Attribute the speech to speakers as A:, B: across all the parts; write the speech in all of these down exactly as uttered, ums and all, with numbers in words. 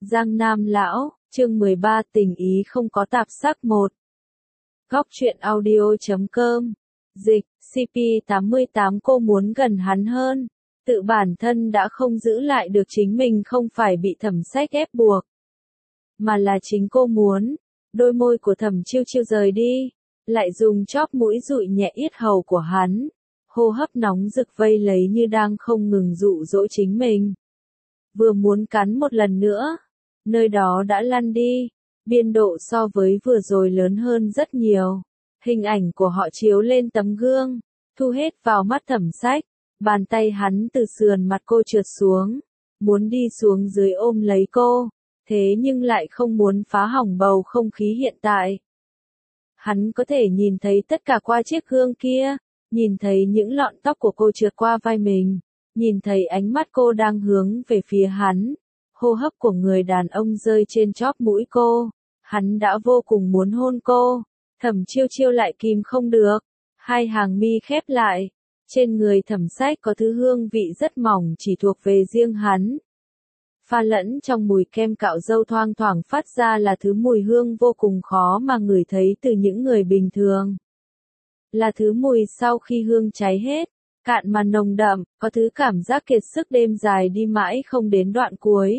A: Giang Nam Lão, chương mười ba tình ý không có tạp sắc một. Góc truyện audio chấm com. Dịch, xê pê tám mươi tám cô muốn gần hắn hơn. Tự bản thân đã không giữ lại được chính mình không phải bị Thẩm Sách ép buộc. Mà là chính cô muốn. Đôi môi của Thẩm Chiêu Chiêu rời đi. Lại dùng chóp mũi dụi nhẹ yết hầu của hắn. Hô hấp nóng rực vây lấy như đang không ngừng dụ dỗ chính mình. Vừa muốn cắn một lần nữa. Nơi đó đã lăn đi. Biên độ so với vừa rồi lớn hơn rất nhiều. Hình ảnh của họ chiếu lên tấm gương. Thu hết vào mắt Thẩm Sách. Bàn tay hắn từ sườn mặt cô trượt xuống. Muốn đi xuống dưới ôm lấy cô. Thế nhưng lại không muốn phá hỏng bầu không khí hiện tại. Hắn có thể nhìn thấy tất cả qua chiếc gương kia. Nhìn thấy những lọn tóc của cô trượt qua vai mình. Nhìn thấy ánh mắt cô đang hướng về phía hắn. Hô hấp của người đàn ông rơi trên chóp mũi cô. Hắn đã vô cùng muốn hôn cô. Thẩm Chiêu Chiêu lại kìm không được. Hai hàng mi khép lại. Trên người Thẩm Sách có thứ hương vị rất mỏng chỉ thuộc về riêng hắn. Pha lẫn trong mùi kem cạo râu thoang thoảng phát ra là thứ mùi hương vô cùng khó mà ngửi thấy từ những người bình thường. Là thứ mùi sau khi hương cháy hết. Cạn mà nồng đậm, có thứ cảm giác kiệt sức đêm dài đi mãi không đến đoạn cuối.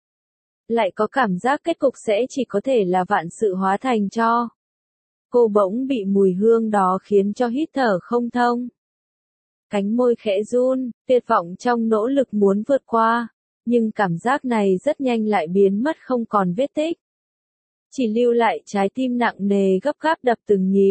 A: Lại có cảm giác kết cục sẽ chỉ có thể là vạn sự hóa thành tro. Cô bỗng bị mùi hương đó khiến cho hít thở không thông. Cánh môi khẽ run, tuyệt vọng trong nỗ lực muốn vượt qua. Nhưng cảm giác này rất nhanh lại biến mất không còn vết tích. Chỉ lưu lại trái tim nặng nề gấp gáp đập từng nhịp.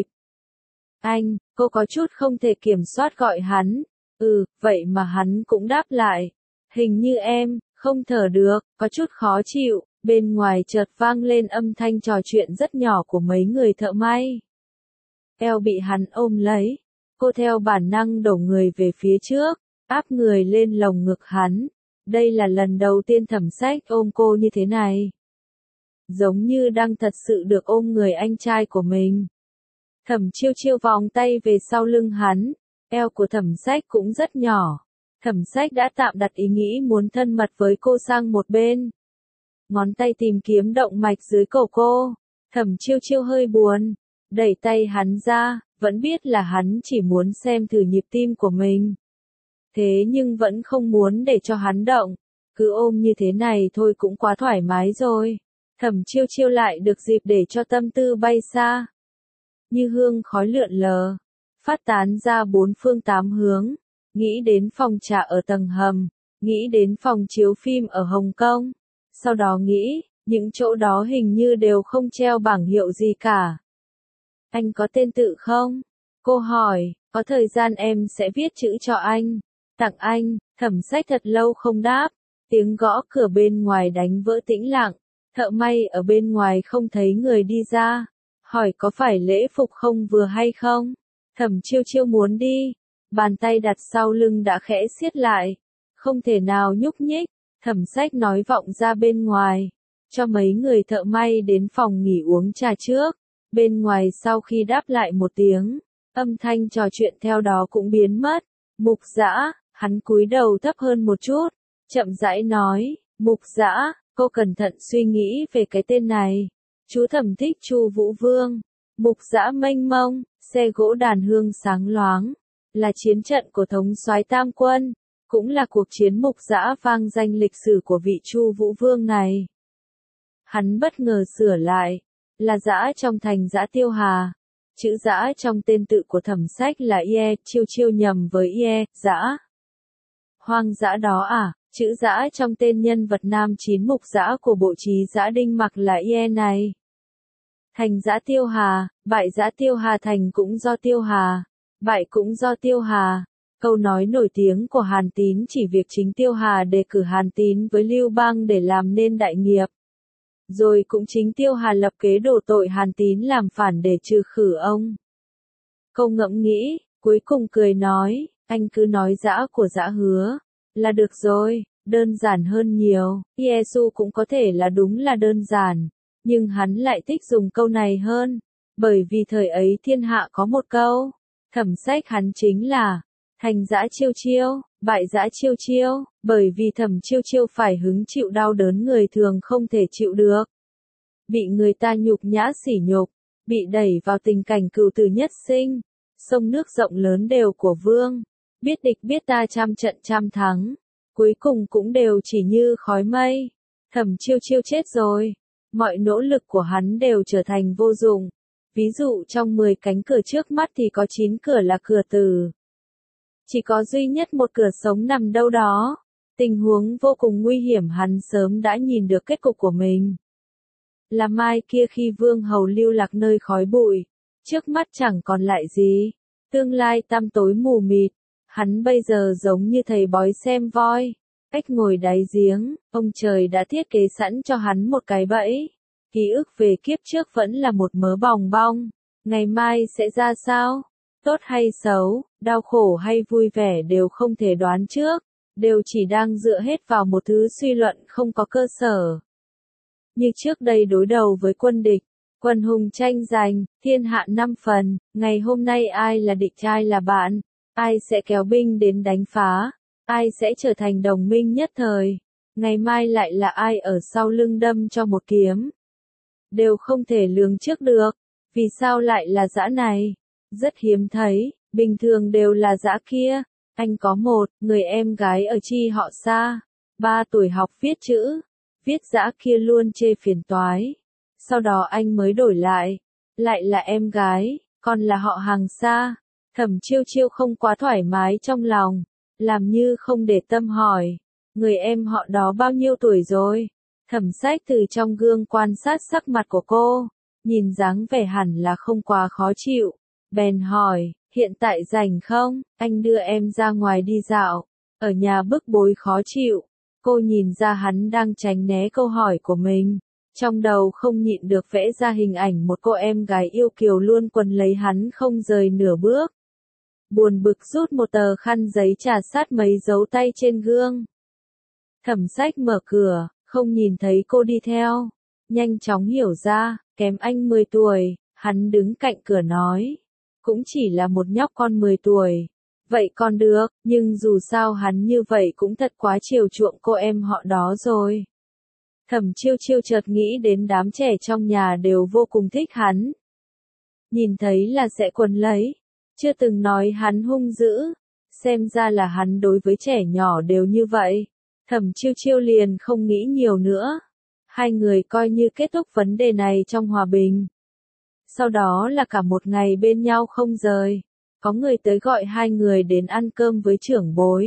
A: Anh, cô có chút không thể kiểm soát gọi hắn. Ừ, vậy mà hắn cũng đáp lại. Hình như em, không thở được, có chút khó chịu. Bên ngoài chợt vang lên âm thanh trò chuyện rất nhỏ của mấy người thợ may. Eo bị hắn ôm lấy. Cô theo bản năng đổ người về phía trước, áp người lên lồng ngực hắn. Đây là lần đầu tiên Thẩm Sách ôm cô như thế này. Giống như đang thật sự được ôm người anh trai của mình. Thẩm Chiêu Chiêu vòng tay về sau lưng hắn. Eo của Thẩm Sách cũng rất nhỏ. Thẩm Sách đã tạm đặt ý nghĩ muốn thân mật với cô sang một bên. Ngón tay tìm kiếm động mạch dưới cổ cô. Thẩm Chiêu Chiêu hơi buồn. Đẩy tay hắn ra, vẫn biết là hắn chỉ muốn xem thử nhịp tim của mình. Thế nhưng vẫn không muốn để cho hắn động. Cứ ôm như thế này thôi cũng quá thoải mái rồi. Thẩm Chiêu Chiêu lại được dịp để cho tâm tư bay xa. Như hương khói lượn lờ. Phát tán ra bốn phương tám hướng. Nghĩ đến phòng trà ở tầng hầm. Nghĩ đến phòng chiếu phim ở Hồng Kông. Sau đó nghĩ, những chỗ đó hình như đều không treo bảng hiệu gì cả. Anh có tên tự không? Cô hỏi, có thời gian em sẽ viết chữ cho anh. Tặng anh. Thẩm Sách thật lâu không đáp. Tiếng gõ cửa bên ngoài đánh vỡ tĩnh lặng. Thợ may ở bên ngoài không thấy người đi ra. Hỏi có phải lễ phục không vừa hay không? Thẩm Chiêu Chiêu muốn đi. Bàn tay đặt sau lưng đã khẽ siết lại. Không thể nào nhúc nhích. Thẩm Sách nói vọng ra bên ngoài. Cho mấy người thợ may đến phòng nghỉ uống trà trước. Bên ngoài sau khi đáp lại một tiếng. Âm thanh trò chuyện theo đó cũng biến mất. Mục Dã, hắn cúi đầu thấp hơn một chút. Chậm rãi nói, Mục Dã, cô cẩn thận suy nghĩ về cái tên này. Chú Thẩm thích Chu Vũ Vương. Mục Dã mênh mông, xe gỗ đàn hương sáng loáng. Là chiến trận của thống soái Tam Quân. Cũng là cuộc chiến Mục Dã vang danh lịch sử của vị Chu Vũ Vương này. Hắn bất ngờ sửa lại. Là Dã trong thành Dã Tiêu Hà. Chữ Dã trong tên tự của Thẩm Sách là Ie, Chiêu Chiêu nhầm với Ie, Dã. Hoang dã đó à, chữ Dã trong tên nhân vật nam chín Mục Dã của bộ trí Dã Đinh Mặc là Ie này. Thành Dã Tiêu Hà, bại Dã Tiêu Hà thành cũng do Tiêu Hà, bại cũng do Tiêu Hà. Câu nói nổi tiếng của Hàn Tín chỉ việc chính Tiêu Hà đề cử Hàn Tín với Lưu Bang để làm nên đại nghiệp. Rồi cũng chính Tiêu Hà lập kế đổ tội Hàn Tín làm phản để trừ khử ông. Câu ngẫm nghĩ, cuối cùng cười nói, anh cứ nói Dã của Dã Hứa, là được rồi, đơn giản hơn nhiều. Giê-xu cũng có thể là đúng là đơn giản, nhưng hắn lại thích dùng câu này hơn, bởi vì thời ấy thiên hạ có một câu, Thẩm Sách hắn chính là, thành Dã Chiêu Chiêu, Bại dã chiêu chiêu, bởi vì Thẩm Chiêu Chiêu phải hứng chịu đau đớn người thường không thể chịu được. Bị người ta nhục nhã sỉ nhục, bị đẩy vào tình cảnh cừu tử nhất sinh, sông nước rộng lớn đều của vương, biết địch biết ta trăm trận trăm thắng, cuối cùng cũng đều chỉ như khói mây. Thẩm Chiêu Chiêu chết rồi, mọi nỗ lực của hắn đều trở thành vô dụng. Ví dụ trong mười cánh cửa trước mắt thì có chín cửa là cửa tử. Chỉ có duy nhất một cửa sống nằm đâu đó. Tình huống vô cùng nguy hiểm, hắn sớm đã nhìn được kết cục của mình. Là mai kia khi vương hầu lưu lạc nơi khói bụi, trước mắt chẳng còn lại gì, tương lai tăm tối mù mịt, hắn bây giờ giống như thầy bói xem voi, cách ngồi đáy giếng, ông trời đã thiết kế sẵn cho hắn một cái bẫy. Ký ức về kiếp trước vẫn là một mớ bòng bong, ngày mai sẽ ra sao? Tốt hay xấu, đau khổ hay vui vẻ đều không thể đoán trước, đều chỉ đang dựa hết vào một thứ suy luận không có cơ sở. Như trước đây đối đầu với quân địch, quần hùng tranh giành, thiên hạ năm phần, ngày hôm nay ai là địch ai là bạn, ai sẽ kéo binh đến đánh phá, ai sẽ trở thành đồng minh nhất thời, ngày mai lại là ai ở sau lưng đâm cho một kiếm. Đều không thể lường trước được, vì sao lại là dã này? Rất hiếm thấy, bình thường đều là dã kia. Anh có một người em gái ở chi họ xa, ba tuổi học viết chữ, viết dã kia luôn chê phiền toái. Sau đó anh mới đổi lại, lại là em gái, còn là họ hàng xa. Thẩm Chiêu Chiêu không quá thoải mái trong lòng, làm như không để tâm hỏi, người em họ đó bao nhiêu tuổi rồi? Thẩm Sách từ trong gương quan sát sắc mặt của cô, nhìn dáng vẻ hẳn là không quá khó chịu, bèn hỏi, hiện tại rảnh không, anh đưa em ra ngoài đi dạo, ở nhà bức bối khó chịu. Cô nhìn ra hắn đang tránh né câu hỏi của mình, trong đầu không nhịn được vẽ ra hình ảnh một cô em gái yêu kiều luôn quấn lấy hắn không rời nửa bước. Buồn bực rút một tờ khăn giấy trà sát mấy dấu tay trên gương. Thẩm Sách mở cửa, không nhìn thấy cô đi theo, nhanh chóng hiểu ra, kém anh mười tuổi, hắn đứng cạnh cửa nói, cũng chỉ là một nhóc con mười tuổi, vậy còn được, nhưng dù sao hắn như vậy cũng thật quá chiều chuộng cô em họ đó rồi. Thẩm Chiêu Chiêu chợt nghĩ đến đám trẻ trong nhà đều vô cùng thích hắn. Nhìn thấy là sẽ quấn lấy, chưa từng nói hắn hung dữ, xem ra là hắn đối với trẻ nhỏ đều như vậy. Thẩm Chiêu Chiêu liền không nghĩ nhiều nữa. Hai người coi như kết thúc vấn đề này trong hòa bình. Sau đó là cả một ngày bên nhau không rời. Có người tới gọi hai người đến ăn cơm với trưởng bối.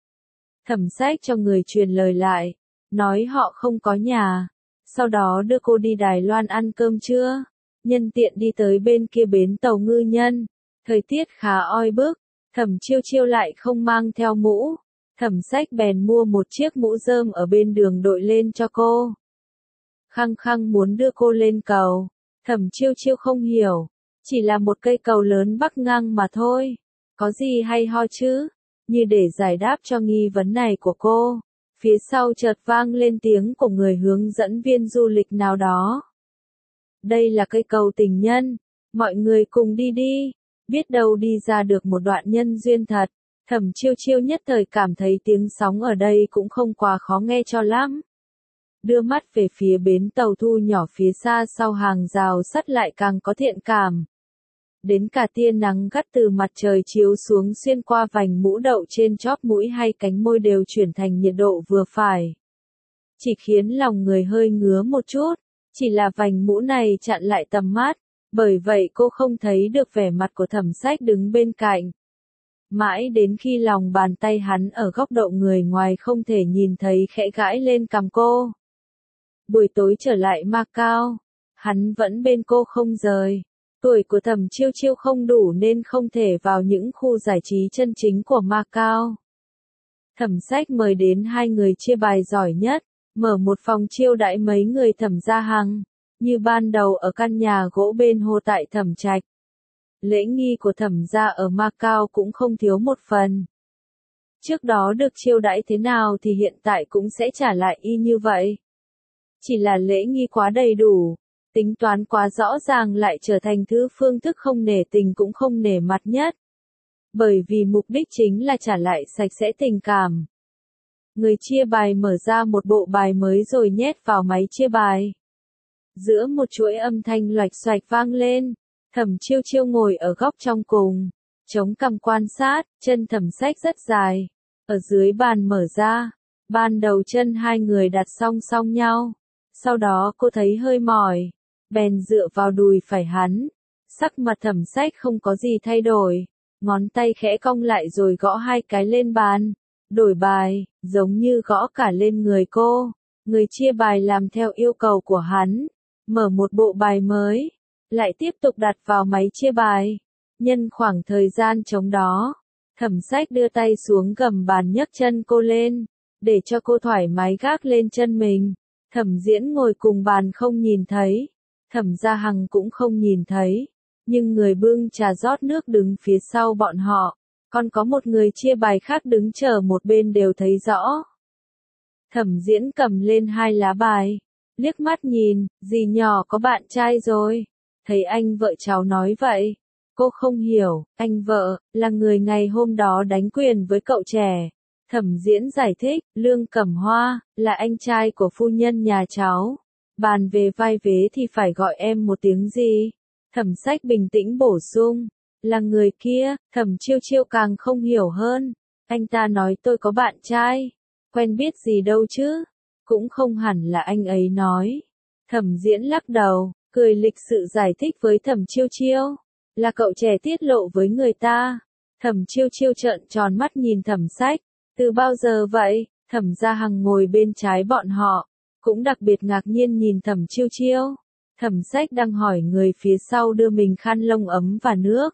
A: Thẩm Sách cho người truyền lời lại, nói họ không có nhà. Sau đó đưa cô đi Đài Loan ăn cơm trưa. Nhân tiện đi tới bên kia bến tàu Ngư Nhân. Thời tiết khá oi bức. Thẩm Chiêu Chiêu lại không mang theo mũ. Thẩm Sách bèn mua một chiếc mũ rơm ở bên đường đội lên cho cô. Khăng khăng muốn đưa cô lên cầu. Thẩm Chiêu Chiêu không hiểu. Chỉ là một cây cầu lớn bắc ngang mà thôi. Có gì hay ho chứ? Như để giải đáp cho nghi vấn này của cô. Phía sau chợt vang lên tiếng của người hướng dẫn viên du lịch nào đó. Đây là cây cầu tình nhân. Mọi người cùng đi đi. Biết đâu đi ra được một đoạn nhân duyên thật. Thẩm Chiêu Chiêu nhất thời cảm thấy tiếng sóng ở đây cũng không quá khó nghe cho lắm. Đưa mắt về phía bến tàu thu nhỏ phía xa sau hàng rào sắt lại càng có thiện cảm. Đến cả tia nắng gắt từ mặt trời chiếu xuống xuyên qua vành mũ đậu trên chóp mũi hay cánh môi đều chuyển thành nhiệt độ vừa phải. Chỉ khiến lòng người hơi ngứa một chút, chỉ là vành mũ này chặn lại tầm mắt, bởi vậy cô không thấy được vẻ mặt của Thẩm Sách đứng bên cạnh. Mãi đến khi lòng bàn tay hắn ở góc độ người ngoài không thể nhìn thấy khẽ gãi lên cằm cô. Buổi tối trở lại Macau, hắn vẫn bên cô không rời. Tuổi của Thẩm Chiêu Chiêu không đủ nên không thể vào những khu giải trí chân chính của Macau. Thẩm Sách mời đến hai người chia bài giỏi nhất, mở một phòng chiêu đãi mấy người Thẩm gia Hằng, như ban đầu ở căn nhà gỗ bên hồ tại Thẩm Trạch. Lễ nghi của Thẩm gia ở Macau cũng không thiếu một phần. Trước đó được chiêu đãi thế nào thì hiện tại cũng sẽ trả lại y như vậy. Chỉ là lễ nghi quá đầy đủ, tính toán quá rõ ràng lại trở thành thứ phương thức không nể tình cũng không nể mặt nhất. bởi vì mục đích chính là trả lại sạch sẽ tình cảm. Người chia bài mở ra một bộ bài mới rồi nhét vào máy chia bài. Giữa một chuỗi âm thanh loạch xoạch vang lên, Thẩm Chiêu Chiêu ngồi ở góc trong cùng, chống cằm quan sát, chân Thẩm Sách rất dài, ở dưới bàn mở ra, ban đầu chân hai người đặt song song nhau, sau đó cô thấy hơi mỏi, bèn dựa vào đùi phải hắn, sắc mặt Thẩm Sách không có gì thay đổi, ngón tay khẽ cong lại rồi gõ hai cái lên bàn, đổi bài, giống như gõ cả lên người cô, người chia bài làm theo yêu cầu của hắn, mở một bộ bài mới, lại tiếp tục đặt vào máy chia bài. Nhân khoảng thời gian trống đó, Thẩm Sách đưa tay xuống gầm bàn nhấc chân cô lên, để cho cô thoải mái gác lên chân mình. Thẩm Diễn ngồi cùng bàn không nhìn thấy, Thẩm Gia Hằng cũng không nhìn thấy, nhưng người bưng trà rót nước đứng phía sau bọn họ, còn có một người chia bài khác đứng chờ một bên đều thấy rõ. Thẩm Diễn cầm lên hai lá bài, liếc mắt nhìn, dì nhỏ có bạn trai rồi. Thấy anh vợ cháu nói vậy, cô không hiểu, anh vợ, là người ngày hôm đó đánh quyền với cậu trẻ. Thẩm Diễn giải thích, Lương Cẩm Hoa, là anh trai của phu nhân nhà cháu. Bàn về vai vế thì phải gọi em một tiếng gì? Thẩm Sách bình tĩnh bổ sung, là người kia. Thẩm Chiêu Chiêu càng không hiểu hơn. Anh ta nói tôi có bạn trai, quen biết gì đâu chứ, cũng không hẳn là anh ấy nói. Thẩm Diễn lắc đầu, cười lịch sự giải thích với Thẩm Chiêu Chiêu, là cậu trẻ tiết lộ với người ta. Thẩm Chiêu Chiêu trợn tròn mắt nhìn Thẩm Sách, từ bao giờ vậy? Thẩm Gia Hằng ngồi bên trái bọn họ, cũng đặc biệt ngạc nhiên nhìn Thẩm Chiêu Chiêu. Thẩm Sách đang hỏi người phía sau đưa mình khăn lông ấm và nước.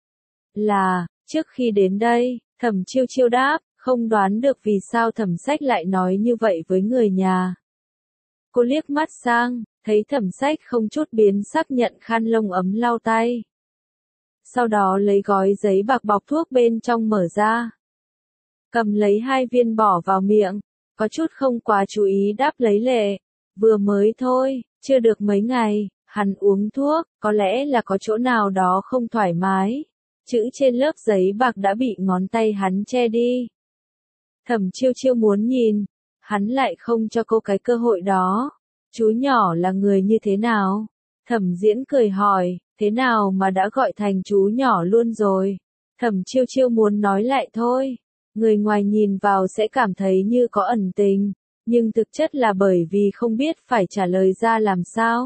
A: Là, trước khi đến đây, Thẩm Chiêu Chiêu đáp, không đoán được vì sao Thẩm Sách lại nói như vậy với người nhà. Cô liếc mắt sang, thấy Thẩm Sách không chút biến sắc nhận khăn lông ấm lau tay. Sau đó lấy gói giấy bạc bọc thuốc bên trong mở ra. Cầm lấy hai viên bỏ vào miệng, có chút không quá chú ý đáp lấy lệ. Vừa mới thôi, chưa được mấy ngày, hắn uống thuốc, có lẽ là có chỗ nào đó không thoải mái. Chữ trên lớp giấy bạc đã bị ngón tay hắn che đi. Thẩm Chiêu Chiêu muốn nhìn, hắn lại không cho cô cái cơ hội đó. Chú nhỏ là người như thế nào? Thẩm Diễn cười hỏi, thế nào mà đã gọi thành chú nhỏ luôn rồi? Thẩm Chiêu Chiêu muốn nói lại thôi. Người ngoài nhìn vào sẽ cảm thấy như có ẩn tình, nhưng thực chất là bởi vì không biết phải trả lời ra làm sao.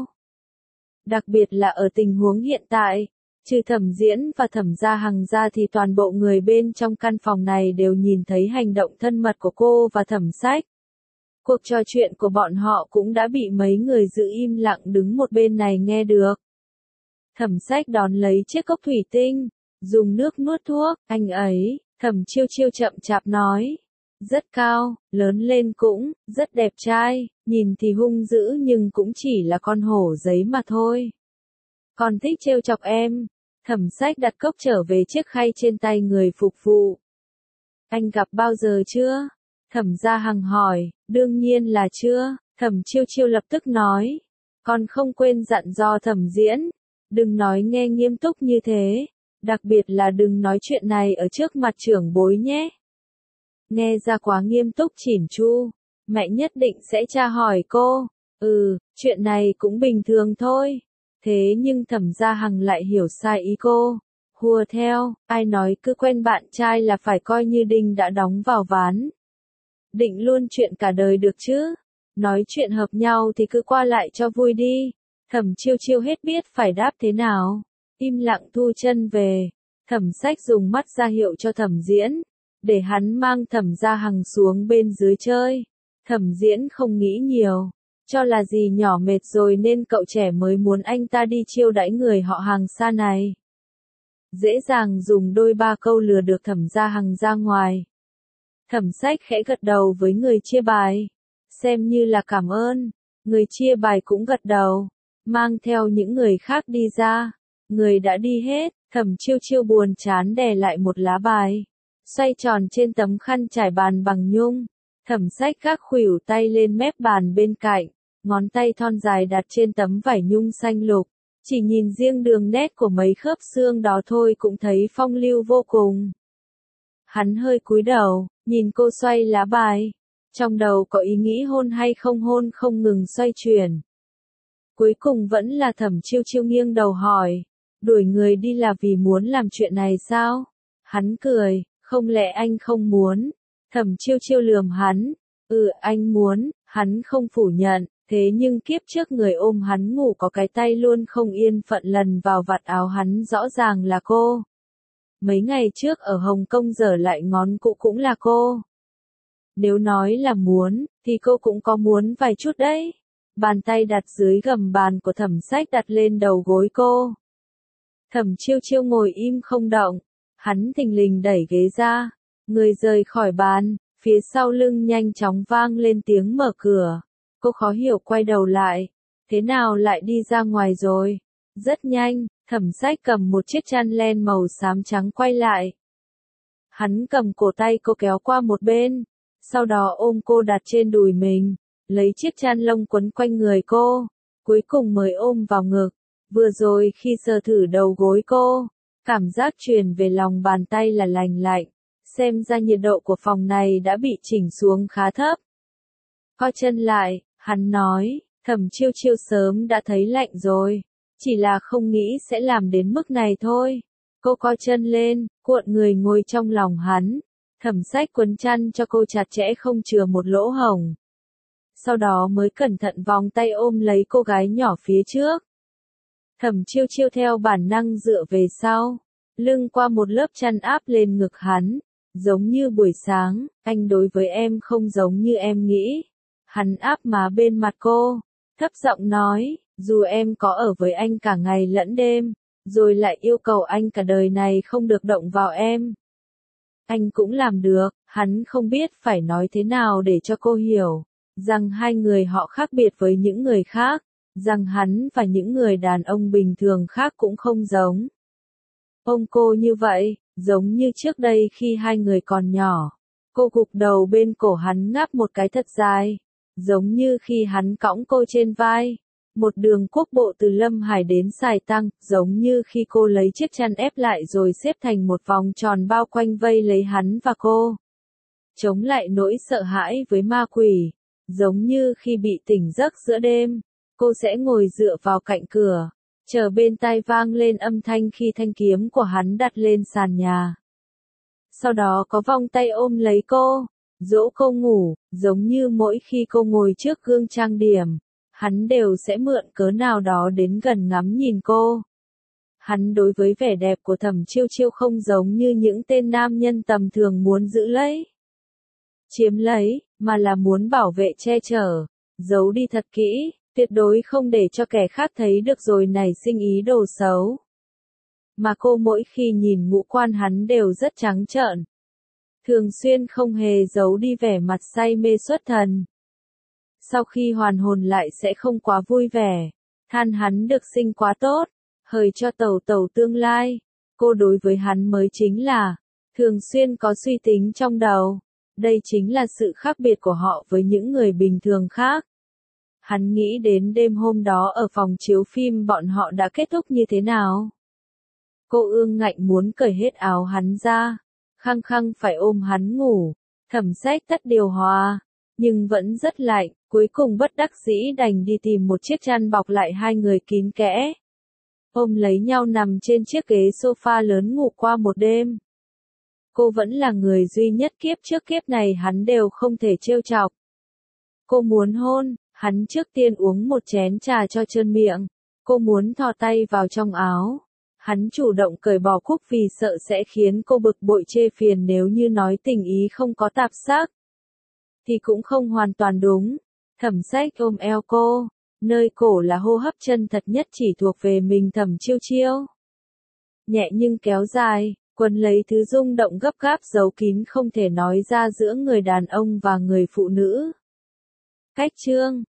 A: Đặc biệt là ở tình huống hiện tại, trừ Thẩm Diễn và Thẩm Gia Hằng ra thì toàn bộ người bên trong căn phòng này đều nhìn thấy hành động thân mật của cô và Thẩm Sách. Cuộc trò chuyện của bọn họ cũng đã bị mấy người giữ im lặng đứng một bên này nghe được. Thẩm Sách đón lấy chiếc cốc thủy tinh, dùng nước nuốt thuốc, anh ấy, Thẩm Chiêu Chiêu chậm chạp nói. Rất cao, lớn lên cũng, rất đẹp trai, nhìn thì hung dữ nhưng cũng chỉ là con hổ giấy mà thôi. Còn thích trêu chọc em. Thẩm Sách đặt cốc trở về chiếc khay trên tay người phục vụ. Anh gặp bao giờ chưa? Thẩm Gia Hằng hỏi, đương nhiên là chưa. Thẩm Chiêu Chiêu lập tức nói. Còn không quên dặn dò Thẩm Diễn, đừng nói nghe nghiêm túc như thế. Đặc biệt là đừng nói chuyện này ở trước mặt trưởng bối nhé. Nghe ra quá nghiêm túc chỉn chu, mẹ nhất định sẽ tra hỏi cô. Ừ, chuyện này cũng bình thường thôi. Thế nhưng Thẩm Gia Hằng lại hiểu sai ý cô. Hùa theo, ai nói cứ quen bạn trai là phải coi như đinh đã đóng vào ván. Định luôn chuyện cả đời được chứ. Nói chuyện hợp nhau thì cứ qua lại cho vui đi. Thẩm Chiêu Chiêu hết biết phải đáp thế nào. Im lặng thu chân về. Thẩm Sách dùng mắt ra hiệu cho Thẩm Diễn, để hắn mang Thẩm Gia Hằng xuống bên dưới chơi. Thẩm Diễn không nghĩ nhiều, cho là gì nhỏ mệt rồi nên cậu trẻ mới muốn anh ta đi chiêu đãi người họ Hàng xa này. Dễ dàng dùng đôi ba câu lừa được Thẩm Gia Hằng ra ngoài. Thẩm Sách khẽ gật đầu với người chia bài, xem như là cảm ơn. Người chia bài cũng gật đầu, mang theo những người khác đi ra. Người đã đi hết, Thẩm Chiêu Chiêu buồn chán đè lại một lá bài, xoay tròn trên tấm khăn trải bàn bằng nhung. Thẩm Sách gác khuỷu tay lên mép bàn bên cạnh, ngón tay thon dài đặt trên tấm vải nhung xanh lục, chỉ nhìn riêng đường nét của mấy khớp xương đó thôi cũng thấy phong lưu vô cùng. Hắn hơi cúi đầu, nhìn cô xoay lá bài. Trong đầu có ý nghĩ hôn hay không hôn không ngừng xoay chuyển. Cuối cùng vẫn là Thẩm Chiêu Chiêu nghiêng đầu hỏi, đuổi người đi là vì muốn làm chuyện này sao? Hắn cười, không lẽ anh không muốn? Thẩm Chiêu Chiêu lườm hắn, ừ anh muốn, hắn không phủ nhận, thế nhưng kiếp trước người ôm hắn ngủ có cái tay luôn không yên phận lần vào vạt áo hắn rõ ràng là cô. Mấy ngày trước ở Hồng Kông giở lại ngón cũ cũng là cô. Nếu nói là muốn, thì cô cũng có muốn vài chút đấy. Bàn tay đặt dưới gầm bàn của Thẩm Sách đặt lên đầu gối cô. Thẩm Chiêu Chiêu ngồi im không động, hắn thình lình đẩy ghế ra, người rời khỏi bàn, phía sau lưng nhanh chóng vang lên tiếng mở cửa. Cô khó hiểu quay đầu lại, thế nào lại đi ra ngoài rồi? Rất nhanh, Thẩm Sách cầm một chiếc chăn len màu xám trắng quay lại. Hắn cầm cổ tay cô kéo qua một bên, sau đó ôm cô đặt trên đùi mình, lấy chiếc chăn lông quấn quanh người cô, cuối cùng mới ôm vào ngực. Vừa rồi khi sờ thử đầu gối cô, cảm giác truyền về lòng bàn tay là lành lạnh, xem ra nhiệt độ của phòng này đã bị chỉnh xuống khá thấp. Co chân lại, hắn nói, Thẩm Chiêu Chiêu sớm đã thấy lạnh rồi, chỉ là không nghĩ sẽ làm đến mức này thôi. Cô co chân lên, cuộn người ngồi trong lòng hắn, Thẩm Sách quấn chăn cho cô chặt chẽ không chừa một lỗ hổng. Sau đó mới cẩn thận vòng tay ôm lấy cô gái nhỏ phía trước. Thẩm Chiêu Chiêu theo bản năng dựa về sau, lưng qua một lớp chăn áp lên ngực hắn, giống như buổi sáng, anh đối với em không giống như em nghĩ. Hắn áp má bên mặt cô, thấp giọng nói, dù em có ở với anh cả ngày lẫn đêm, rồi lại yêu cầu anh cả đời này không được động vào em, anh cũng làm được. Hắn không biết phải nói thế nào để cho cô hiểu, rằng hai người họ khác biệt với những người khác, rằng hắn và những người đàn ông bình thường khác cũng không giống. Ôm cô như vậy, giống như trước đây khi hai người còn nhỏ, cô gục đầu bên cổ hắn ngáp một cái thật dài, giống như khi hắn cõng cô trên vai, một đường quốc bộ từ Lâm Hải đến Sài Tăng, giống như khi cô lấy chiếc chăn ép lại rồi xếp thành một vòng tròn bao quanh vây lấy hắn và cô. Chống lại nỗi sợ hãi với ma quỷ, giống như khi bị tỉnh giấc giữa đêm, cô sẽ ngồi dựa vào cạnh cửa, chờ bên tai vang lên âm thanh khi thanh kiếm của hắn đặt lên sàn nhà. Sau đó có vòng tay ôm lấy cô, dỗ cô ngủ, giống như mỗi khi cô ngồi trước gương trang điểm, hắn đều sẽ mượn cớ nào đó đến gần ngắm nhìn cô. Hắn đối với vẻ đẹp của Thẩm Chiêu Chiêu không giống như những tên nam nhân tầm thường muốn giữ lấy, chiếm lấy, mà là muốn bảo vệ che chở, giấu đi thật kỹ, tuyệt đối không để cho kẻ khác thấy được rồi nảy sinh ý đồ xấu. Mà cô mỗi khi nhìn ngũ quan hắn đều rất trắng trợn, thường xuyên không hề giấu đi vẻ mặt say mê xuất thần. Sau khi hoàn hồn lại sẽ không quá vui vẻ, than hắn được sinh quá tốt, hời cho tẩu tẩu tương lai. Cô đối với hắn mới chính là, thường xuyên có suy tính trong đầu. Đây chính là sự khác biệt của họ với những người bình thường khác. Hắn nghĩ đến đêm hôm đó ở phòng chiếu phim bọn họ đã kết thúc như thế nào. Cô ương ngạnh muốn cởi hết áo hắn ra, khăng khăng phải ôm hắn ngủ. Thẩm Sách tắt điều hòa, nhưng vẫn rất lạnh, cuối cùng bất đắc dĩ đành đi tìm một chiếc chăn bọc lại hai người kín kẽ. Ôm lấy nhau nằm trên chiếc ghế sofa lớn ngủ qua một đêm. Cô vẫn là người duy nhất kiếp trước kiếp này hắn đều không thể trêu chọc. Cô muốn hôn, hắn trước tiên uống một chén trà cho trơn miệng. Cô muốn thò tay vào trong áo. Hắn chủ động cởi bỏ cúc vì sợ sẽ khiến cô bực bội chê phiền nếu như nói tình ý không có tạp sắc. Thì cũng không hoàn toàn đúng. Thẩm Sách ôm eo cô, nơi cổ là hô hấp chân thật nhất chỉ thuộc về mình Thẩm Chiêu Chiêu. Nhẹ nhưng kéo dài, quấn lấy thứ rung động gấp gáp giấu kín không thể nói ra giữa người đàn ông và người phụ nữ. Cách chương